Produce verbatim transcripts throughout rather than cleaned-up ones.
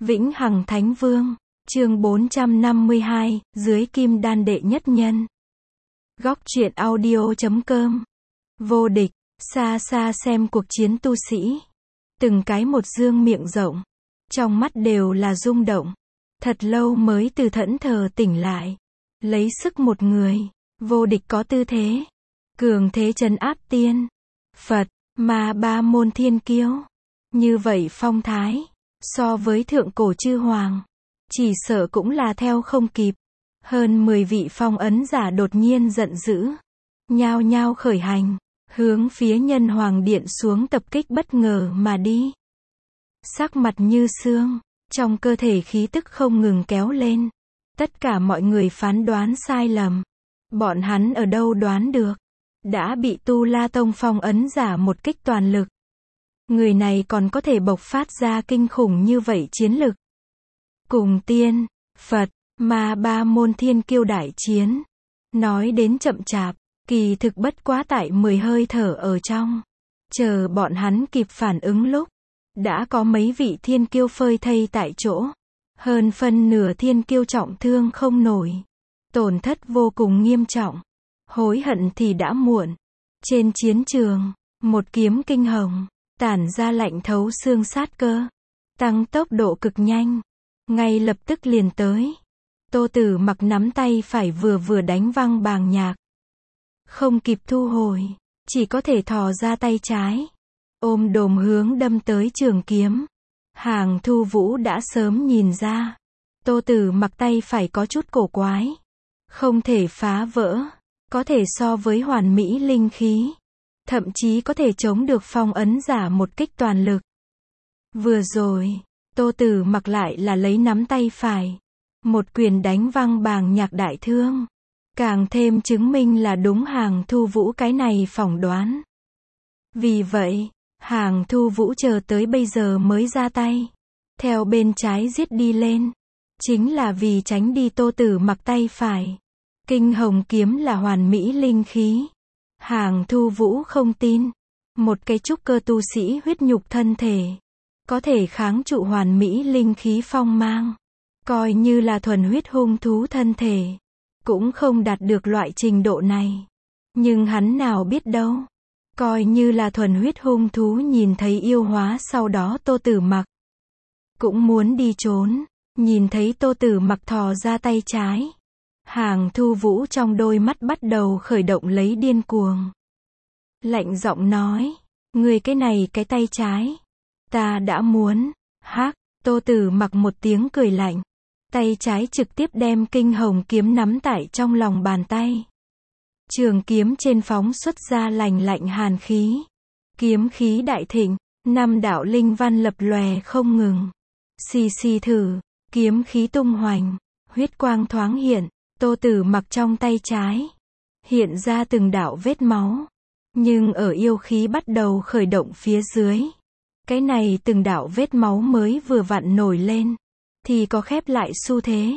Vĩnh Hằng Thánh Vương, chương bốn trăm năm mươi hai, dưới kim đan đệ nhất nhân. Góc truyện audio chấm com. Vô địch, xa xa xem cuộc chiến tu sĩ. Từng cái một dương miệng rộng, trong mắt đều là rung động. Thật lâu mới từ thẫn thờ tỉnh lại. Lấy sức một người, vô địch có tư thế. Cường thế trấn áp tiên, Phật, ma ba môn thiên kiêu. Như vậy phong thái, so với thượng cổ chư hoàng, chỉ sợ cũng là theo không kịp. Hơn mười vị phong ấn giả đột nhiên giận dữ, nhao nhao khởi hành, hướng phía nhân hoàng điện xuống tập kích bất ngờ mà đi. Sắc mặt như xương, trong cơ thể khí tức không ngừng kéo lên. Tất cả mọi người phán đoán sai lầm. Bọn hắn ở đâu đoán được, đã bị Tu La Tông phong ấn giả một kích toàn lực. Người này còn có thể bộc phát ra kinh khủng như vậy chiến lực. Cùng tiên, Phật, ma ba môn thiên kiêu đại chiến. Nói đến chậm chạp, kỳ thực bất quá tại mười hơi thở ở trong. Chờ bọn hắn kịp phản ứng lúc, đã có mấy vị thiên kiêu phơi thây tại chỗ. Hơn phân nửa thiên kiêu trọng thương không nổi. Tổn thất vô cùng nghiêm trọng. Hối hận thì đã muộn. Trên chiến trường, một kiếm kinh hồng, tản ra lạnh thấu xương sát cơ. Tăng tốc độ cực nhanh. Ngay lập tức liền tới. Tô Tử Mặc nắm tay phải vừa vừa đánh văng bàng nhạc. Không kịp thu hồi, chỉ có thể thò ra tay trái. Ôm đồm hướng đâm tới trường kiếm. Hàng Thu Vũ đã sớm nhìn ra. Tô Tử Mặc tay phải có chút cổ quái. Không thể phá vỡ. Có thể so với hoàn mỹ linh khí. Thậm chí có thể chống được phong ấn giả một kích toàn lực. Vừa rồi, Tô Tử Mặc lại là lấy nắm tay phải. Một quyền đánh văng bàng nhạc đại thương. Càng thêm chứng minh là đúng Hàng Thu Vũ cái này phỏng đoán. Vì vậy, Hàng Thu Vũ chờ tới bây giờ mới ra tay. Theo bên trái giết đi lên. Chính là vì tránh đi Tô Tử Mặc tay phải. Kinh hồng kiếm là hoàn mỹ linh khí. Hàng Thu Vũ không tin. Một cái trúc cơ tu sĩ huyết nhục thân thể. Có thể kháng trụ hoàn mỹ linh khí phong mang. Coi như là thuần huyết hung thú thân thể. Cũng không đạt được loại trình độ này. Nhưng hắn nào biết đâu. Coi như là thuần huyết hung thú nhìn thấy yêu hóa sau đó Tô Tử Mặc. Cũng muốn đi trốn. Nhìn thấy Tô Tử Mặc thò ra tay trái. Hàng Thu Vũ trong đôi mắt bắt đầu khởi động lấy điên cuồng. Lạnh giọng nói. Người cái này cái tay trái. Ta đã muốn. Hắc. Tô Tử Mặc một tiếng cười lạnh. Tay trái trực tiếp đem kinh hồng kiếm nắm tại trong lòng bàn tay. Trường kiếm trên phóng xuất ra lành lạnh hàn khí. Kiếm khí đại thịnh. Năm đạo linh văn lập lòe không ngừng. Xì xì thử. Kiếm khí tung hoành. Huyết quang thoáng hiện. Tô Tử Mặc trong tay trái. Hiện ra từng đạo vết máu. Nhưng ở yêu khí bắt đầu khởi động phía dưới. Cái này từng đạo vết máu mới vừa vặn nổi lên. Thì có khép lại xu thế.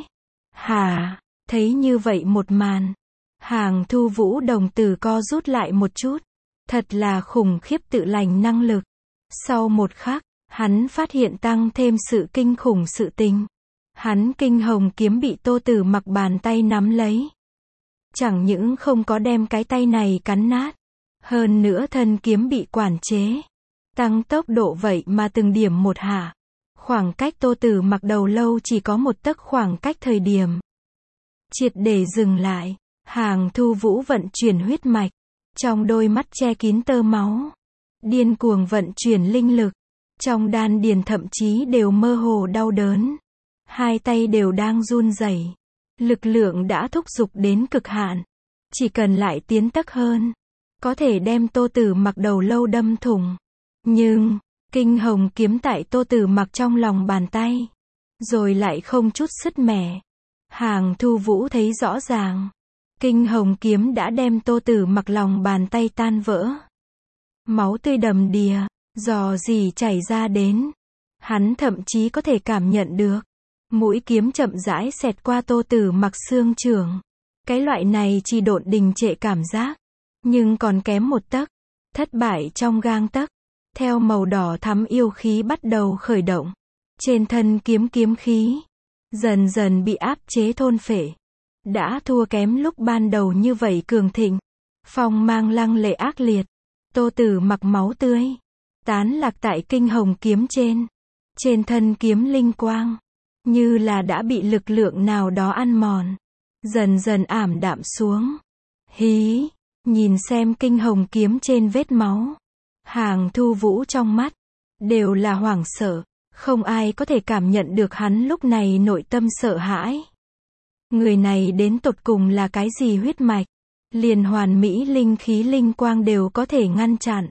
Hà, thấy như vậy một màn. Hàng Thu Vũ đồng tử co rút lại một chút. Thật là khủng khiếp tự lành năng lực. Sau một khắc, hắn phát hiện tăng thêm sự kinh khủng sự tình. Hắn kinh hồng kiếm bị Tô Tử Mặc bàn tay nắm lấy. Chẳng những không có đem cái tay này cắn nát. Hơn nữa thân kiếm bị quản chế. Tăng tốc độ vậy mà từng điểm một hạ. Khoảng cách Tô Tử Mặc đầu lâu chỉ có một tấc khoảng cách thời điểm. Triệt để dừng lại. Hàng Thu Vũ vận chuyển huyết mạch. Trong đôi mắt che kín tơ máu. Điên cuồng vận chuyển linh lực. Trong đan điền thậm chí đều mơ hồ đau đớn. Hai tay đều đang run rẩy. Lực lượng đã thúc giục đến cực hạn. Chỉ cần lại tiến tấc hơn. Có thể đem Tô Tử Mặc đầu lâu đâm thủng. Nhưng, kinh hồng kiếm tại Tô Tử Mặc trong lòng bàn tay. Rồi lại không chút sứt mẻ. Hàng Thu Vũ thấy rõ ràng. Kinh hồng kiếm đã đem Tô Tử Mặc lòng bàn tay tan vỡ. Máu tươi đầm đìa, rò rỉ chảy ra đến. Hắn thậm chí có thể cảm nhận được. Mũi kiếm chậm rãi xẹt qua Tô Tử Mặc xương chưởng. Cái loại này chỉ độn đình trệ cảm giác. Nhưng còn kém một tấc. Thất bại trong gang tấc. Theo màu đỏ thắm yêu khí bắt đầu khởi động. Trên thân kiếm kiếm khí, dần dần bị áp chế thôn phệ. Đã thua kém lúc ban đầu như vậy cường thịnh. Phong mang lăng lệ ác liệt. Tô Tử Mặc máu tươi, tán lạc tại kinh hồng kiếm trên. Trên thân kiếm linh quang, như là đã bị lực lượng nào đó ăn mòn. Dần dần ảm đạm xuống. Hí, nhìn xem kinh hồng kiếm trên vết máu. Hàng Thu Vũ trong mắt, đều là hoảng sợ. Không ai có thể cảm nhận được hắn lúc này nội tâm sợ hãi. Người này đến tột cùng là cái gì huyết mạch? Liền hoàn mỹ linh khí linh quang đều có thể ngăn chặn.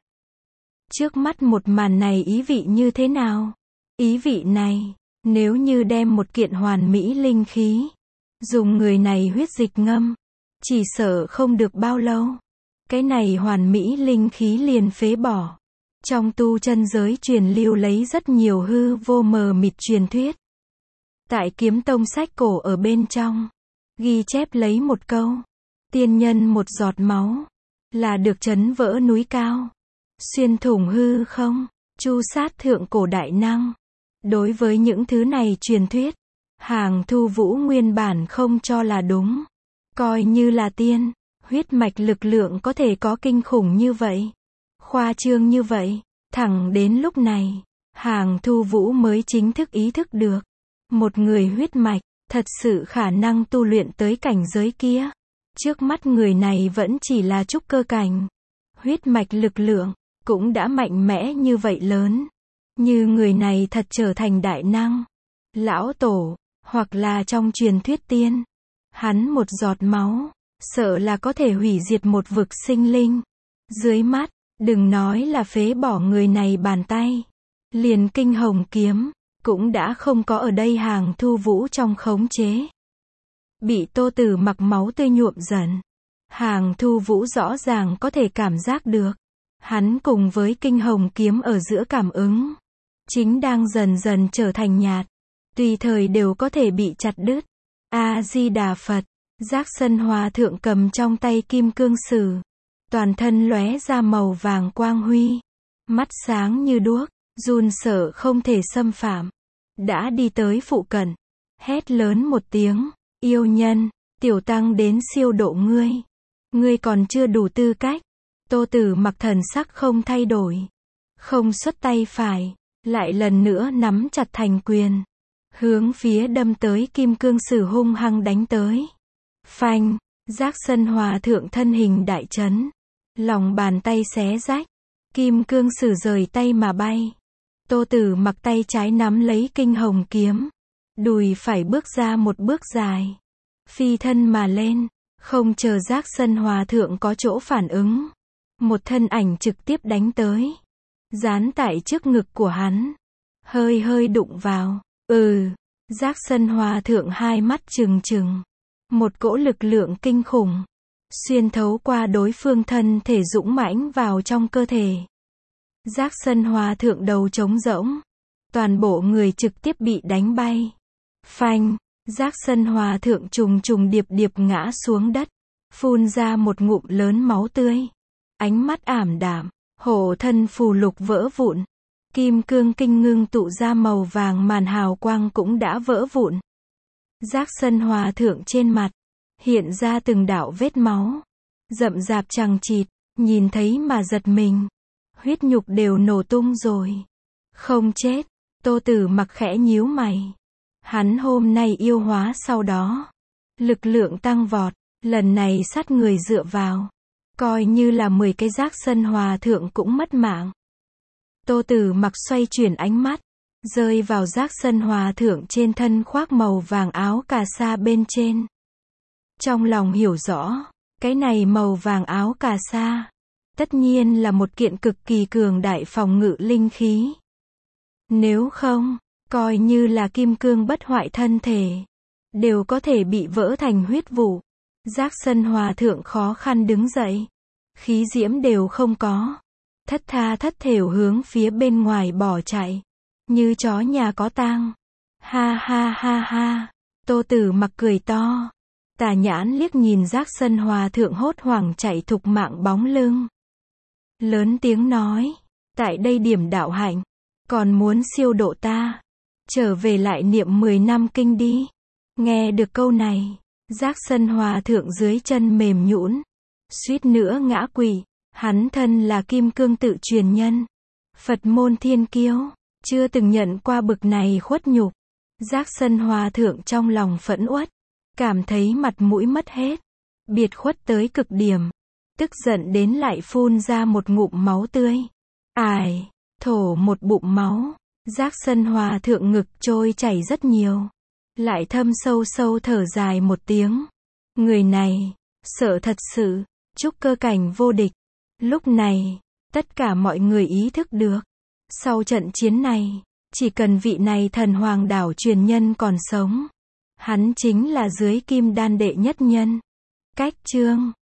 Trước mắt một màn này ý vị như thế nào? Ý vị này, nếu như đem một kiện hoàn mỹ linh khí, dùng người này huyết dịch ngâm, chỉ sợ không được bao lâu. Cái này hoàn mỹ linh khí liền phế bỏ. Trong tu chân giới truyền lưu lấy rất nhiều hư vô mờ mịt truyền thuyết. Tại kiếm tông sách cổ ở bên trong, ghi chép lấy một câu. Tiên nhân một giọt máu, là được chấn vỡ núi cao. Xuyên thủng hư không, chu sát thượng cổ đại năng. Đối với những thứ này truyền thuyết, Hàng Thu Vũ nguyên bản không cho là đúng. Coi như là tiên, huyết mạch lực lượng có thể có kinh khủng như vậy. Khoa trương như vậy, thẳng đến lúc này, Hàng Thu Vũ mới chính thức ý thức được. Một người huyết mạch, thật sự khả năng tu luyện tới cảnh giới kia. Trước mắt người này vẫn chỉ là trúc cơ cảnh. Huyết mạch lực lượng, cũng đã mạnh mẽ như vậy lớn. Như người này thật trở thành đại năng, lão tổ, hoặc là trong truyền thuyết tiên. Hắn một giọt máu, sợ là có thể hủy diệt một vực sinh linh. Dưới mắt, đừng nói là phế bỏ người này bàn tay. Liền kinh hồng kiếm, cũng đã không có ở đây Hàng Thu Vũ trong khống chế. Bị Tô Tử Mặc máu tươi nhuộm dần. Hàng Thu Vũ rõ ràng có thể cảm giác được. Hắn cùng với kinh hồng kiếm ở giữa cảm ứng. Chính đang dần dần trở thành nhạt. Tùy thời đều có thể bị chặt đứt. A-di-đà Phật. Giác Sân Hòa Thượng cầm trong tay kim cương sử. Toàn thân lóe ra màu vàng quang huy. Mắt sáng như đuốc, run sợ không thể xâm phạm. Đã đi tới phụ cận. Hét lớn một tiếng. Yêu nhân, tiểu tăng đến siêu độ ngươi. Ngươi còn chưa đủ tư cách. Tô Tử Mặc thần sắc không thay đổi. Không xuất tay phải, lại lần nữa nắm chặt thành quyền. Hướng phía đâm tới kim cương sử hung hăng đánh tới. Phanh, Giác Sân Hòa Thượng thân hình đại chấn. Lòng bàn tay xé rách. Kim cương sử rời tay mà bay. Tô Tử Mặc tay trái nắm lấy kinh hồng kiếm. Đùi phải bước ra một bước dài. Phi thân mà lên. Không chờ Giác Sân Hòa Thượng có chỗ phản ứng. Một thân ảnh trực tiếp đánh tới. Dán tại trước ngực của hắn. Hơi hơi đụng vào. Ừ. Giác Sân Hòa Thượng hai mắt trừng trừng. Một cỗ lực lượng kinh khủng. Xuyên thấu qua đối phương thân thể dũng mãnh vào trong cơ thể. Giác Sân Hòa Thượng đầu trống rỗng. Toàn bộ người trực tiếp bị đánh bay. Phanh. Giác Sân Hòa Thượng trùng trùng điệp điệp ngã xuống đất. Phun ra một ngụm lớn máu tươi. Ánh mắt ảm đạm. Hộ thân phù lục vỡ vụn. Kim cương kinh ngưng tụ ra màu vàng màn hào quang cũng đã vỡ vụn. Giác Sân Hòa Thượng trên mặt. Hiện ra từng đạo vết máu. Rậm rạp chằng chịt. Nhìn thấy mà giật mình. Huyết nhục đều nổ tung rồi. Không chết. Tô Tử Mặc khẽ nhíu mày. Hắn hôm nay yêu hóa sau đó. Lực lượng tăng vọt. Lần này sát người dựa vào. Coi như là mười cái Giác Sân Hòa Thượng cũng mất mạng. Tô Tử Mặc xoay chuyển ánh mắt. Rơi vào Giác Sân Hòa Thượng trên thân khoác màu vàng áo cà sa bên trên. Trong lòng hiểu rõ. Cái này màu vàng áo cà sa. Tất nhiên là một kiện cực kỳ cường đại phòng ngự linh khí. Nếu không, coi như là kim cương bất hoại thân thể. Đều có thể bị vỡ thành huyết vụ. Giác Sân Hòa Thượng khó khăn đứng dậy. Khí diễm đều không có. Thất tha thất thểu hướng phía bên ngoài bỏ chạy. Như chó nhà có tang. Ha ha ha ha. Tô Tử Mặc cười to. Tà nhãn liếc nhìn Giác Sân Hòa Thượng hốt hoảng chạy thục mạng bóng lưng. Lớn tiếng nói. Tại đây điểm đạo hạnh. Còn muốn siêu độ ta. trở về lại niệm mười năm kinh đi. Nghe được câu này, Giác Sân Hòa Thượng dưới chân mềm nhũn, suýt nữa ngã quỵ. Hắn thân là kim cương tự truyền nhân, Phật môn thiên kiêu, chưa từng nhận qua bực này khuất nhục. Giác Sân Hòa Thượng trong lòng phẫn uất, cảm thấy mặt mũi mất hết, biệt khuất tới cực điểm, tức giận đến lại phun ra một ngụm máu tươi. Ải, thổ một bụng máu, Giác Sân Hòa Thượng ngực trôi chảy rất nhiều, lại thâm sâu sâu thở dài một tiếng. Người này, sợ thật sự, trúc cơ cảnh vô địch. Lúc này, tất cả mọi người ý thức được, sau trận chiến này, chỉ cần vị này thần hoàng đảo truyền nhân còn sống, hắn chính là dưới kim đan đệ nhất nhân. Cách chương